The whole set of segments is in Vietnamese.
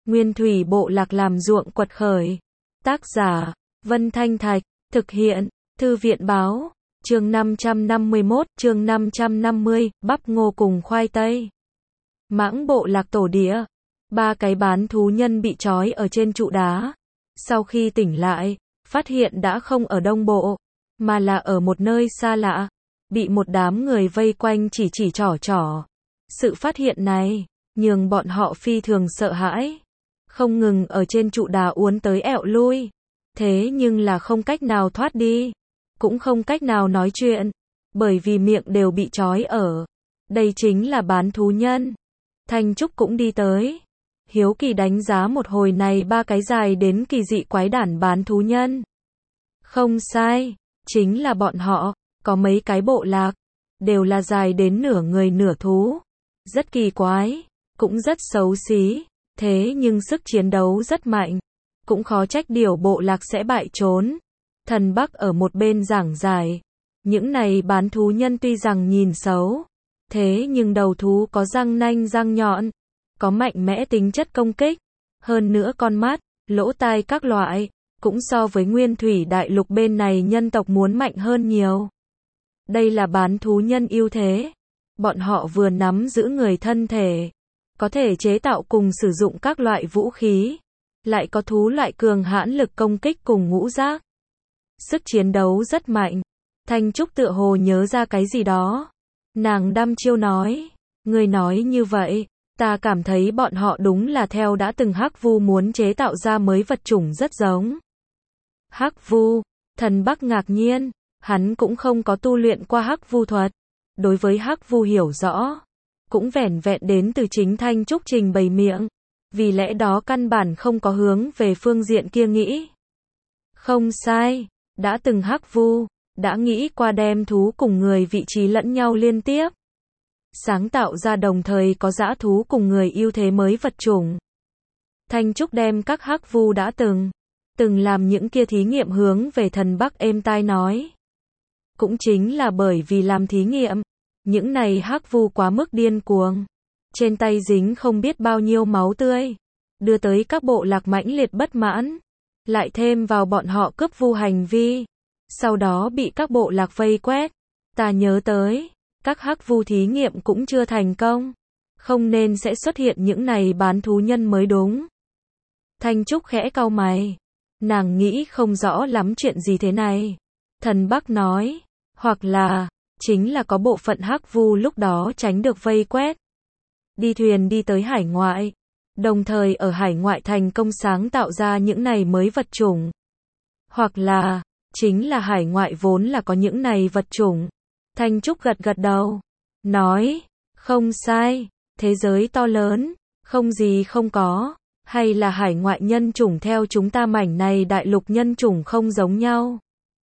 Nguyên thủy bộ lạc làm ruộng quật khởi. Tác giả, Vân Thanh Thạch, thực hiện, Thư viện báo, chương 551, chương 550, bắp ngô cùng khoai tây. Mãng bộ lạc tổ địa, ba cái bán thú nhân bị trói ở trên trụ đá. Sau khi tỉnh lại, phát hiện đã không ở Đông Bộ, mà là ở một nơi xa lạ, bị một đám người vây quanh chỉ trỏ. Sự phát hiện này, nhường bọn họ phi thường sợ hãi, không ngừng ở trên trụ đá uốn tới ẹo lui. Thế nhưng là không cách nào thoát đi, cũng không cách nào nói chuyện, bởi vì miệng đều bị trói ở. Đây chính là bán thú nhân. Thanh Trúc cũng đi tới, hiếu kỳ đánh giá một hồi này ba cái dài đến kỳ dị quái đản bán thú nhân. Không sai, chính là bọn họ, có mấy cái bộ lạc, đều là dài đến nửa người nửa thú. Rất kỳ quái, cũng rất xấu xí, thế nhưng sức chiến đấu rất mạnh. Cũng khó trách điểu bộ lạc sẽ bại trốn. Thần Bắc ở một bên giảng giải. Những này bán thú nhân tuy rằng nhìn xấu, thế nhưng đầu thú có răng nanh răng nhọn, có mạnh mẽ tính chất công kích. Hơn nữa con mắt, lỗ tai các loại, cũng so với nguyên thủy đại lục bên này nhân tộc muốn mạnh hơn nhiều. Đây là bán thú nhân ưu thế. Bọn họ vừa nắm giữ người thân thể, có thể chế tạo cùng sử dụng các loại vũ khí, lại có thú loại cường hãn lực công kích cùng ngũ giác. Sức chiến đấu rất mạnh. Thanh Trúc tựa hồ nhớ ra cái gì đó. Nàng đăm chiêu nói, người nói như vậy, ta cảm thấy bọn họ đúng là theo đã từng hắc vu muốn chế tạo ra mới vật chủng rất giống. Hắc vu, Thần Bắc ngạc nhiên, hắn cũng không có tu luyện qua hắc vu thuật. Đối với hắc vu hiểu rõ, cũng vẻn vẹn đến từ chính Thanh Trúc trình bày miệng. Vì lẽ đó căn bản không có hướng về phương diện kia nghĩ. Không sai, đã từng hắc vu, đã nghĩ qua đem thú cùng người vị trí lẫn nhau liên tiếp. Sáng tạo ra đồng thời có dã thú cùng người ưu thế mới vật chủng. Thanh Trúc đem các hắc vu đã từng làm những kia thí nghiệm hướng về Thần Bắc êm tai nói. Cũng chính là bởi vì làm thí nghiệm, những này hắc vu quá mức điên cuồng. Trên tay dính không biết bao nhiêu máu tươi, đưa tới các bộ lạc mãnh liệt bất mãn, lại thêm vào bọn họ cướp vu hành vi, sau đó bị các bộ lạc vây quét. Ta nhớ tới, các hắc vu thí nghiệm cũng chưa thành công, không nên sẽ xuất hiện những này bán thú nhân mới đúng. Thanh Trúc khẽ cau mày, nàng nghĩ không rõ lắm chuyện gì thế này. Thần Bắc nói, hoặc là, chính là có bộ phận hắc vu lúc đó tránh được vây quét, đi thuyền đi tới hải ngoại, đồng thời ở hải ngoại thành công sáng tạo ra những này mới vật chủng. Hoặc là, chính là hải ngoại vốn là có những này vật chủng. Thanh Trúc gật đầu, nói, không sai, thế giới to lớn, không gì không có, hay là hải ngoại nhân chủng theo chúng ta mảnh này đại lục nhân chủng không giống nhau.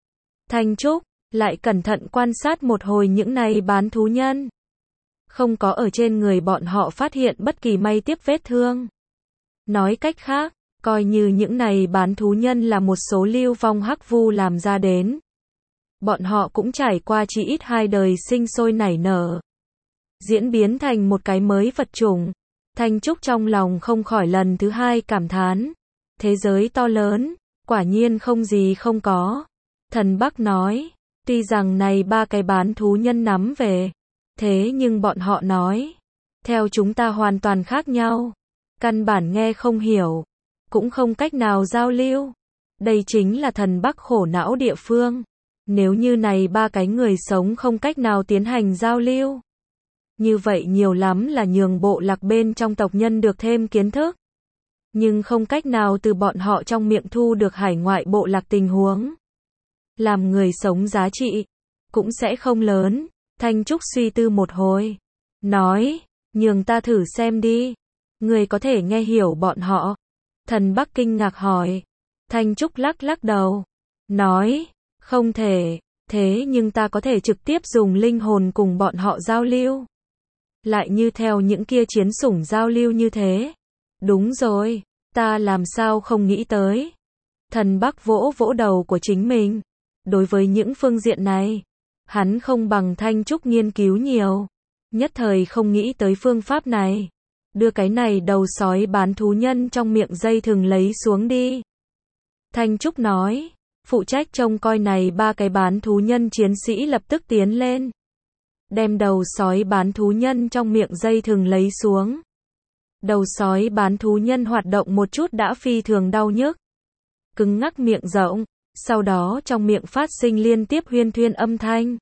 Thanh Trúc lại cẩn thận quan sát một hồi những này bán thú nhân. Không có ở trên người bọn họ phát hiện bất kỳ may tiếp vết thương. Nói cách khác, coi như những này bán thú nhân là một số lưu vong hắc vu làm ra đến. Bọn họ cũng trải qua chỉ ít 2 đời sinh sôi nảy nở, diễn biến thành một cái mới vật chủng. Thanh Trúc trong lòng không khỏi lần thứ hai cảm thán. Thế giới to lớn, quả nhiên không gì không có. Thần Bắc nói, tuy rằng này ba cái bán thú nhân nắm về, thế nhưng bọn họ nói, theo chúng ta hoàn toàn khác nhau. Căn bản nghe không hiểu, cũng không cách nào giao lưu. Đây chính là Thần Bắc khổ não địa phương. Nếu như này ba cái người sống không cách nào tiến hành giao lưu, như vậy nhiều lắm là nhường bộ lạc bên trong tộc nhân được thêm kiến thức, nhưng không cách nào từ bọn họ trong miệng thu được hải ngoại bộ lạc tình huống. Làm người sống giá trị cũng sẽ không lớn. Thanh Trúc suy tư một hồi, nói, nhường ta thử xem đi. Người có thể nghe hiểu bọn họ? Thần Bắc kinh ngạc hỏi. Thanh Trúc lắc đầu, nói, không thể, thế nhưng ta có thể trực tiếp dùng linh hồn cùng bọn họ giao lưu. Lại như theo những kia chiến sủng giao lưu như thế. Đúng rồi, ta làm sao không nghĩ tới. Thần Bắc vỗ đầu của chính mình. Đối với những phương diện này, hắn không bằng Thanh Trúc nghiên cứu nhiều, nhất thời không nghĩ tới phương pháp này. đưa cái này đầu sói bán thú nhân trong miệng dây thừng lấy xuống đi. Thanh Trúc nói, phụ trách trông coi này ba cái bán thú nhân chiến sĩ lập tức tiến lên. Đem đầu sói bán thú nhân trong miệng dây thừng lấy xuống. Đầu sói bán thú nhân hoạt động một chút đã phi thường đau nhức. Cứng ngắc miệng rộng, sau đó trong miệng phát sinh liên tiếp huyên thuyên âm thanh.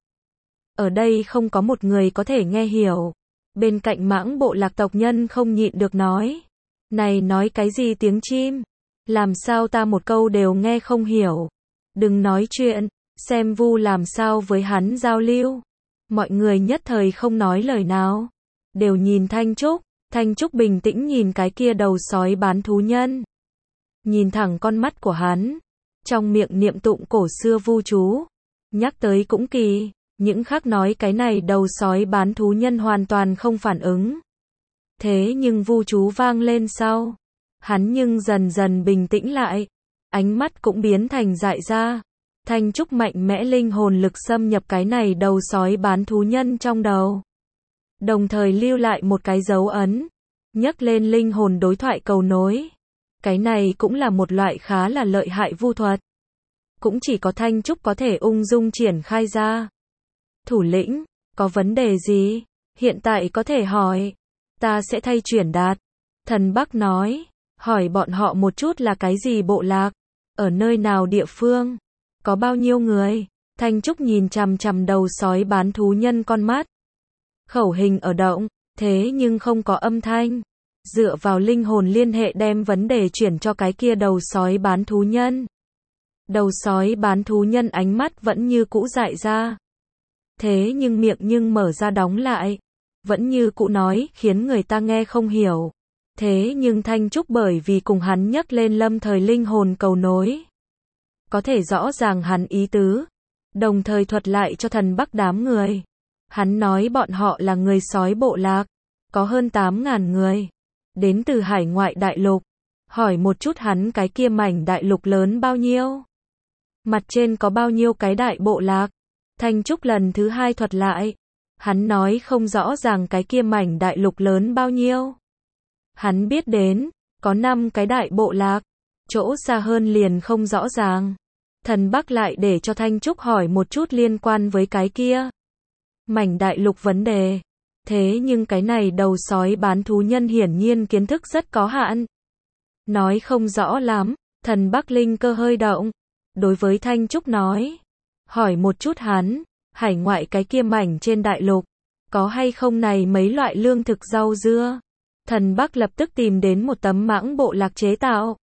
Ở đây không có một người có thể nghe hiểu. Bên cạnh Mãng bộ lạc tộc nhân không nhịn được nói. Này nói cái gì tiếng chim? Làm sao ta một câu đều nghe không hiểu? Đừng nói chuyện, xem Vu làm sao với hắn giao lưu. Mọi người nhất thời không nói lời nào. Đều nhìn Thanh Trúc. Thanh Trúc bình tĩnh nhìn cái kia đầu sói bán thú nhân. Nhìn thẳng con mắt của hắn. Trong miệng niệm tụng cổ xưa Vu chú. Nhắc tới cũng kỳ. Những khác nói cái này đầu sói bán thú nhân hoàn toàn không phản ứng. Thế nhưng Vu chú vang lên sau. Hắn nhưng dần dần bình tĩnh lại. Ánh mắt cũng biến thành dại ra. Thanh Trúc mạnh mẽ linh hồn lực xâm nhập cái này đầu sói bán thú nhân trong đầu. Đồng thời lưu lại một cái dấu ấn. Nhấc lên linh hồn đối thoại cầu nối. Cái này cũng là một loại khá là lợi hại vu thuật. Cũng chỉ có Thanh Trúc có thể ung dung triển khai ra. Thủ lĩnh, có vấn đề gì? Hiện tại có thể hỏi. Ta sẽ thay chuyển đạt. Thần Bắc nói. Hỏi bọn họ một chút là cái gì bộ lạc? Ở nơi nào địa phương? Có bao nhiêu người? Thanh Trúc nhìn chằm chằm đầu sói bán thú nhân con mắt. Khẩu hình ở động, thế nhưng không có âm thanh. Dựa vào linh hồn liên hệ đem vấn đề chuyển cho cái kia đầu sói bán thú nhân. Đầu sói bán thú nhân ánh mắt vẫn như cũ dại ra. Thế nhưng miệng nhưng mở ra đóng lại. Vẫn như cũ nói khiến người ta nghe không hiểu. Thế nhưng Thanh Trúc bởi vì cùng hắn nhắc lên lâm thời linh hồn cầu nối. Có thể rõ ràng hắn ý tứ. Đồng thời thuật lại cho Thần Bắc đám người. Hắn nói bọn họ là người sói bộ lạc. Có hơn 8.000 người. Đến từ hải ngoại đại lục. Hỏi một chút hắn cái kia mảnh đại lục lớn bao nhiêu? Mặt trên có bao nhiêu cái đại bộ lạc? Thanh Trúc lần thứ 2 thuật lại. Hắn nói không rõ ràng cái kia mảnh đại lục lớn bao nhiêu. Hắn biết đến, có 5 cái đại bộ lạc. Chỗ xa hơn liền không rõ ràng. Thần Bắc lại để cho Thanh Trúc hỏi một chút liên quan với cái kia mảnh đại lục vấn đề. Thế nhưng cái này đầu sói bán thú nhân hiển nhiên kiến thức rất có hạn. Nói không rõ lắm, Thần Bắc linh cơ hơi động. Đối với Thanh Trúc nói. Hỏi một chút hắn, hải ngoại cái kia mảnh trên đại lục. Có hay không này mấy loại lương thực rau dưa? Thần Bắc lập tức tìm đến một tấm Mãng bộ lạc chế tạo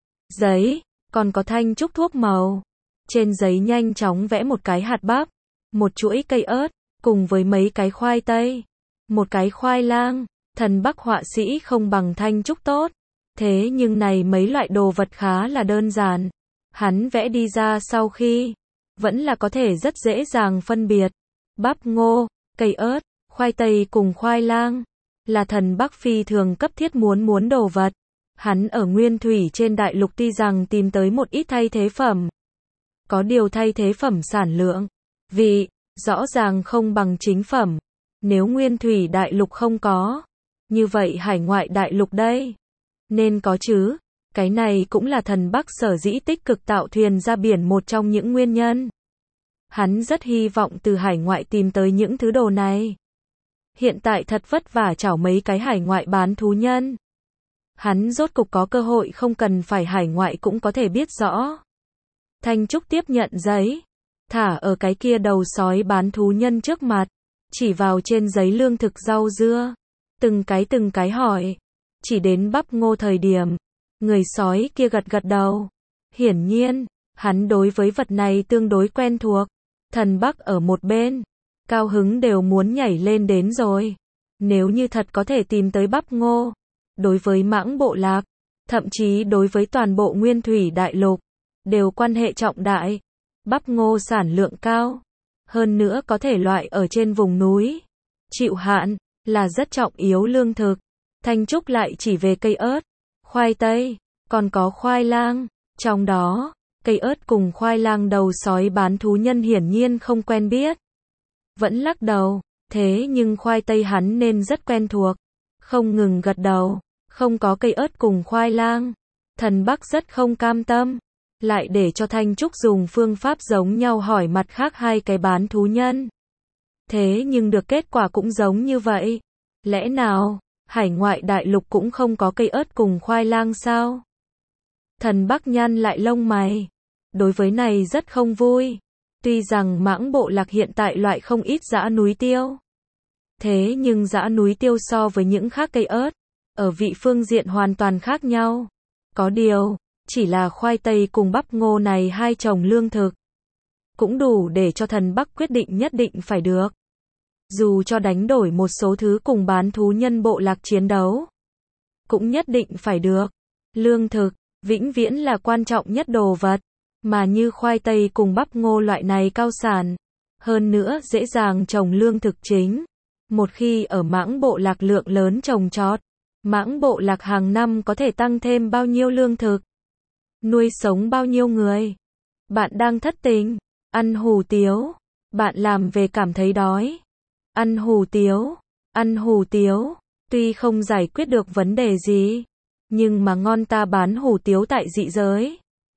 giấy, còn có Thanh Trúc thuốc màu. Trên giấy nhanh chóng vẽ một cái hạt bắp, một chuỗi cây ớt, cùng với mấy cái khoai tây, một cái khoai lang. Thần Bắc họa sĩ không bằng Thanh Trúc tốt. Thế nhưng này mấy loại đồ vật khá là đơn giản. Hắn vẽ đi ra sau khi, vẫn là có thể rất dễ dàng phân biệt. Bắp ngô, cây ớt, khoai tây cùng khoai lang. Là Thần Bắc phi thường cấp thiết muốn đồ vật. Hắn ở nguyên thủy trên đại lục tuy rằng tìm tới một ít thay thế phẩm. Có điều thay thế phẩm sản lượng, vị, rõ ràng không bằng chính phẩm. Nếu nguyên thủy đại lục không có, như vậy hải ngoại đại lục đây, nên có chứ. Cái này cũng là Thần Bắc sở dĩ tích cực tạo thuyền ra biển một trong những nguyên nhân. Hắn rất hy vọng từ hải ngoại tìm tới những thứ đồ này. Hiện tại thật vất vả chảo mấy cái hải ngoại bán thú nhân. Hắn rốt cục có cơ hội không cần phải hải ngoại cũng có thể biết rõ. Thanh Trúc tiếp nhận giấy, thả ở cái kia đầu sói bán thú nhân trước mặt, chỉ vào trên giấy lương thực rau dưa, từng cái hỏi, chỉ đến bắp ngô thời điểm, người sói kia gật đầu. Hiển nhiên, hắn đối với vật này tương đối quen thuộc. Thần Bắc ở một bên, cao hứng đều muốn nhảy lên đến rồi. Nếu như thật có thể tìm tới bắp ngô, đối với Mãng bộ lạc, thậm chí đối với toàn bộ nguyên thủy đại lục, đều quan hệ trọng đại. Bắp ngô sản lượng cao, hơn nữa có thể loại ở trên vùng núi, chịu hạn, là rất trọng yếu lương thực. Thanh Trúc lại chỉ về cây ớt, khoai tây, còn có khoai lang. Trong đó, cây ớt cùng khoai lang đầu sói bán thú nhân hiển nhiên không quen biết. Vẫn lắc đầu, thế nhưng khoai tây hắn nên rất quen thuộc. không ngừng gật đầu. Không có cây ớt cùng khoai lang. Thần Bắc rất không cam tâm. Lại để cho Thanh Trúc dùng phương pháp giống nhau hỏi mặt khác hai cái bán thú nhân. Thế nhưng được kết quả cũng giống như vậy. Lẽ nào, hải ngoại đại lục cũng không có cây ớt cùng khoai lang sao? Thần Bắc nhăn lại lông mày. Đối với này rất không vui. Tuy rằng Mãng Bộ Lạc hiện tại loại không ít dã núi tiêu. Thế nhưng dã núi tiêu so với những khác cây ớt, ở vị phương diện hoàn toàn khác nhau. Có điều, chỉ là khoai tây cùng bắp ngô này hai trồng lương thực. Cũng đủ để cho thần Bắc quyết định nhất định phải được. Dù cho đánh đổi một số thứ cùng bán thú nhân bộ lạc chiến đấu. Cũng nhất định phải được. Lương thực, vĩnh viễn là quan trọng nhất đồ vật. Mà như khoai tây cùng bắp ngô loại này cao sản. Hơn nữa dễ dàng trồng lương thực chính. Một khi ở Mãng Bộ Lạc lượng lớn trồng trọt, Mãng Bộ Lạc hàng năm có thể tăng thêm bao nhiêu lương thực? Nuôi sống bao nhiêu người? Bạn đang thất tình, ăn hủ tiếu. Bạn làm về cảm thấy đói. Ăn hủ tiếu, ăn hủ tiếu. Tuy không giải quyết được vấn đề gì, nhưng mà ngon ta bán hủ tiếu tại dị giới.